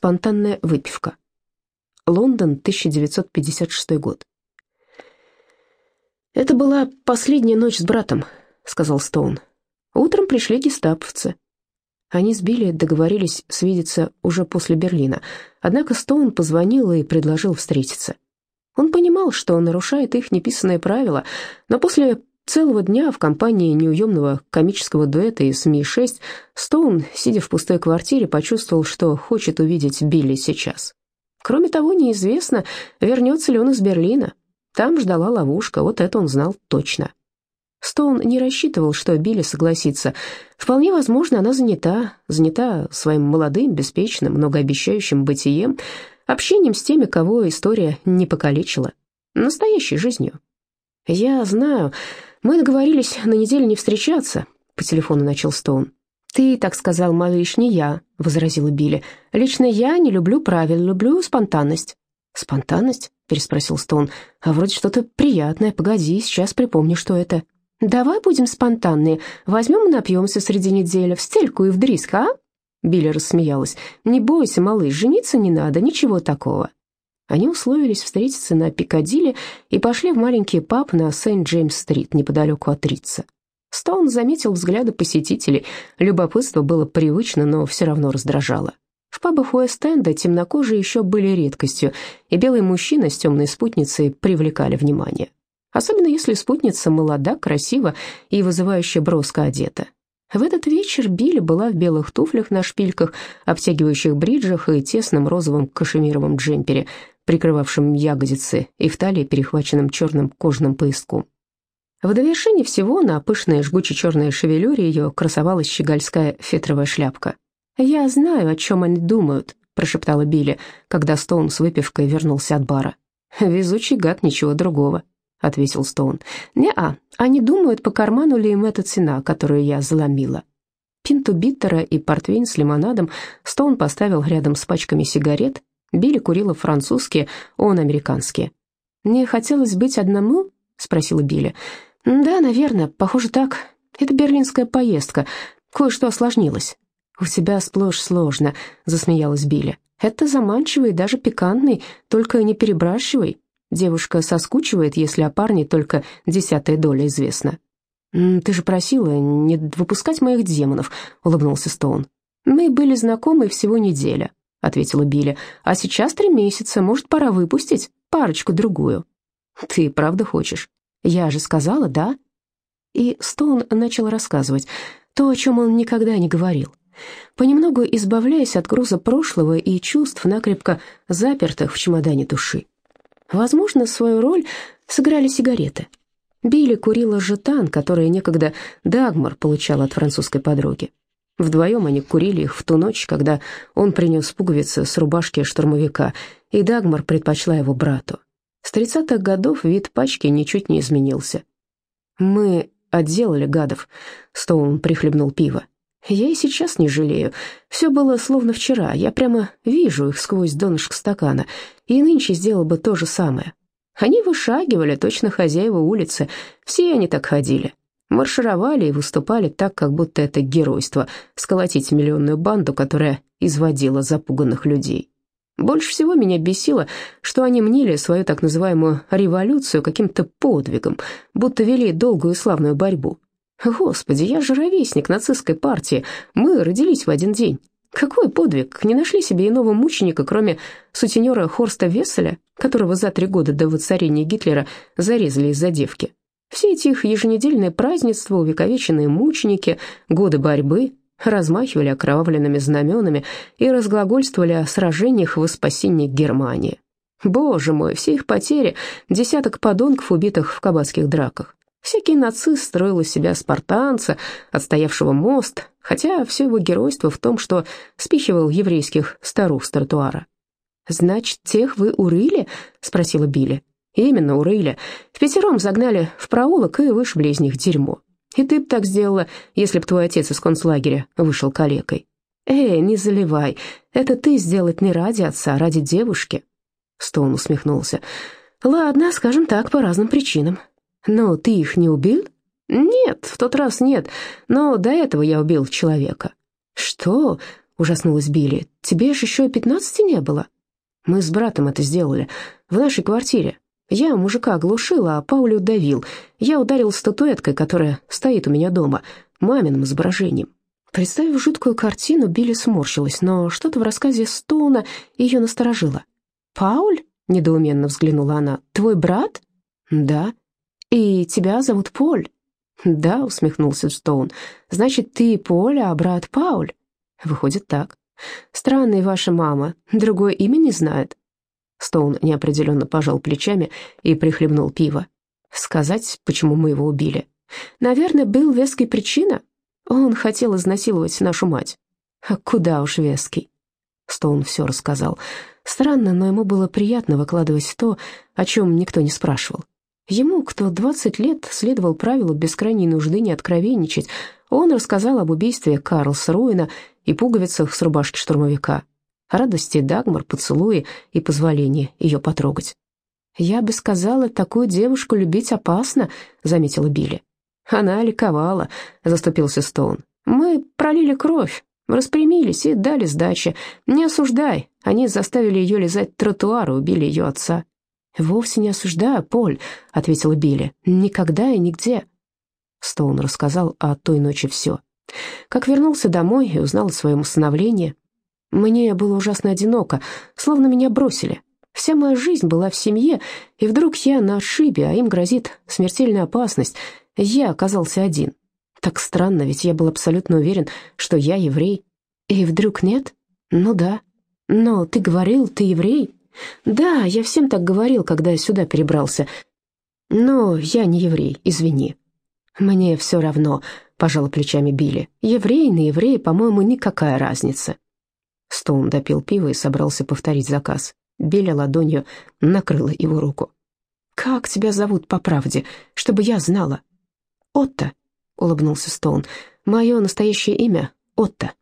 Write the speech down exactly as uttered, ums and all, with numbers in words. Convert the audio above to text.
Спонтанная выпивка. Лондон, тысяча девятьсот пятьдесят шестой год. «Это была последняя ночь с братом», — сказал Стоун. «Утром пришли гестаповцы». Они с Билли договорились свидеться уже после Берлина, однако Стоун позвонил и предложил встретиться. Он понимал, что нарушает их неписанное правило, но после целого дня в компании неуемного комического дуэта из Ми шесть Стоун, сидя в пустой квартире, почувствовал, что хочет увидеть Билли сейчас. Кроме того, неизвестно, вернется ли он из Берлина. Там ждала ловушка, вот это он знал точно. Стоун не рассчитывал, что Билли согласится. Вполне возможно, она занята, занята своим молодым, беспечным, многообещающим бытием, общением с теми, кого история не покалечила, настоящей жизнью. «Я знаю, мы договорились на неделю не встречаться», — по телефону начал Стоун. «Ты так сказал, малыш, не я», — возразила Билли. «Лично я не люблю правил, люблю спонтанность». «Спонтанность?» — переспросил Стоун. «А вроде что-то приятное. Погоди, сейчас припомню, что это». «Давай будем спонтанные. Возьмем и напьемся среди недели в стельку и вдрызг, а?» Билли рассмеялась. «Не бойся, малыш, жениться не надо, ничего такого». Они условились встретиться на Пикадилли и пошли в маленький паб на Сент-Джеймс-стрит, неподалеку от Ритца. Стоун заметил взгляды посетителей. Любопытство было привычно, но все равно раздражало. В пабах Уэст-Энда темнокожие еще были редкостью, и белый мужчина с темной спутницей привлекали внимание. Особенно если спутница молода, красива и вызывающе броско одета. В этот вечер Билли была в белых туфлях на шпильках, обтягивающих бриджах и тесном розовом кашемировом джемпере, прикрывавшем ягодицы, и в талии перехваченным черным кожаным пояском. В довершение всего на пышной жгуче-черной шевелюре ее красовалась щегольская фетровая шляпка. «Я знаю, о чем они думают», — прошептала Билли, когда Стоун с выпивкой вернулся от бара. «Везучий гад, ничего другого», — ответил Стоун. «Не-а, они думают, по карману ли им эта цена, которую я заломила». Пинту биттера и портвейн с лимонадом Стоун поставил рядом с пачками сигарет. Билли курила французские, он американские. «Мне хотелось быть одному?» — спросила Билли. «Да, наверное, похоже так. Это берлинская поездка. Кое-что осложнилось». «У тебя сплошь сложно», — засмеялась Билли. «Это заманчивый и даже пикантный, только не перебрасывай. Девушка соскучивает, если о парне только десятая доля известна». «Ты же просила не выпускать моих демонов», — улыбнулся Стоун. «Мы были знакомы всего неделя», — ответила Билли. «А сейчас три месяца, может, пора выпустить парочку-другую». «Ты правда хочешь?» «Я же сказала, да?» И Стоун начал рассказывать то, о чем он никогда не говорил. Понемногу избавляясь от груза прошлого и чувств, накрепко запертых в чемодане души. Возможно, свою роль сыграли сигареты. Билли курила жетан, который некогда Дагмар получала от французской подруги. Вдвоем они курили их в ту ночь, когда он принес пуговицы с рубашки штурмовика, и Дагмар предпочла его брату. С тридцатых годов вид пачки ничуть не изменился. «Мы отделали гадов», — Стоун прихлебнул пиво. «Я и сейчас не жалею. Все было словно вчера. Я прямо вижу их сквозь донышко стакана. И нынче сделал бы то же самое. Они вышагивали, точно хозяева улицы. Все они так ходили. Маршировали и выступали так, как будто это геройство — сколотить миллионную банду, которая изводила запуганных людей. Больше всего меня бесило, что они мнили свою так называемую революцию каким-то подвигом, будто вели долгую и славную борьбу. Господи, я же ровесник нацистской партии, мы родились в один день. Какой подвиг? Не нашли себе иного мученика, кроме сутенера Хорста Весселя, которого за три года до воцарения Гитлера зарезали из-за девки. Все эти их еженедельные празднества, увековеченные мученики, годы борьбы, размахивали окровавленными знаменами и разглагольствовали о сражениях во спасении Германии. Боже мой, все их потери — десяток подонков, убитых в кабацких драках. Всякий нацист строил из себя спартанца, отстоявшего мост, хотя все его геройство в том, что спихивал еврейских старух с тротуара. «Значит, тех вы урыли?» — спросила Билли. «Именно, урыли. Впятером загнали в проулок и вышибли из них дерьмо. И ты б так сделала, если б твой отец из концлагеря вышел калекой». «Эй, не заливай. Это ты сделать не ради отца, а ради девушки». Стоун усмехнулся. «Ладно, скажем так, по разным причинам». «Но ты их не убил?» «Нет, в тот раз нет, но до этого я убил человека». «Что?» — ужаснулась Билли. «Тебе ж еще пятнадцати не было». «Мы с братом это сделали. В нашей квартире. Я мужика оглушил, а Пауля удавил. Я ударил статуэткой, которая стоит у меня дома, маминым изображением». Представив жуткую картину, Билли сморщилась, но что-то в рассказе Стоуна ее насторожило. «Пауль?» — недоуменно взглянула она. «Твой брат?» «Да». «И тебя зовут Поль?» «Да», — усмехнулся Стоун. «Значит, ты Поль, а брат Пауль?» «Выходит так. Странная ваша мама. Другое имя не знает». Стоун неопределенно пожал плечами и прихлебнул пиво. «Сказать, почему мы его убили? Наверное, был веской причина. Он хотел изнасиловать нашу мать». «А куда уж веский». Стоун все рассказал. Странно, но ему было приятно выкладывать то, о чем никто не спрашивал. Ему, кто двадцать лет следовал правилу без крайней нужды не откровенничать, он рассказал об убийстве Карлсруэна и пуговицах с рубашки штурмовика, о радости Дагмар, поцелуе и позволении ее потрогать. «Я бы сказала, такую девушку любить опасно», — заметила Билли. «Она ликовала», — заступился Стоун. «Мы пролили кровь, распрямились и дали сдачи. Не осуждай, они заставили ее лизать тротуар и убили ее отца». «Вовсе не осуждаю, Поль», — ответила Билли. «Никогда и нигде». Стоун рассказал о той ночи все. Как вернулся домой и узнал о своем усыновлении. «Мне было ужасно одиноко, словно меня бросили. Вся моя жизнь была в семье, и вдруг я на отшибе, а им грозит смертельная опасность. Я оказался один. Так странно, ведь я был абсолютно уверен, что я еврей. И вдруг нет? Ну да. Но ты говорил, ты еврей?» «Да, я всем так говорил, когда сюда перебрался. Но я не еврей, извини». «Мне все равно», — пожала плечами Билли. «Еврей на еврей, по-моему, никакая разница». Стоун допил пиво и собрался повторить заказ. Билли ладонью накрыла его руку. «Как тебя зовут по правде, чтобы я знала?» «Отто», — улыбнулся Стоун. «Мое настоящее имя — Отто».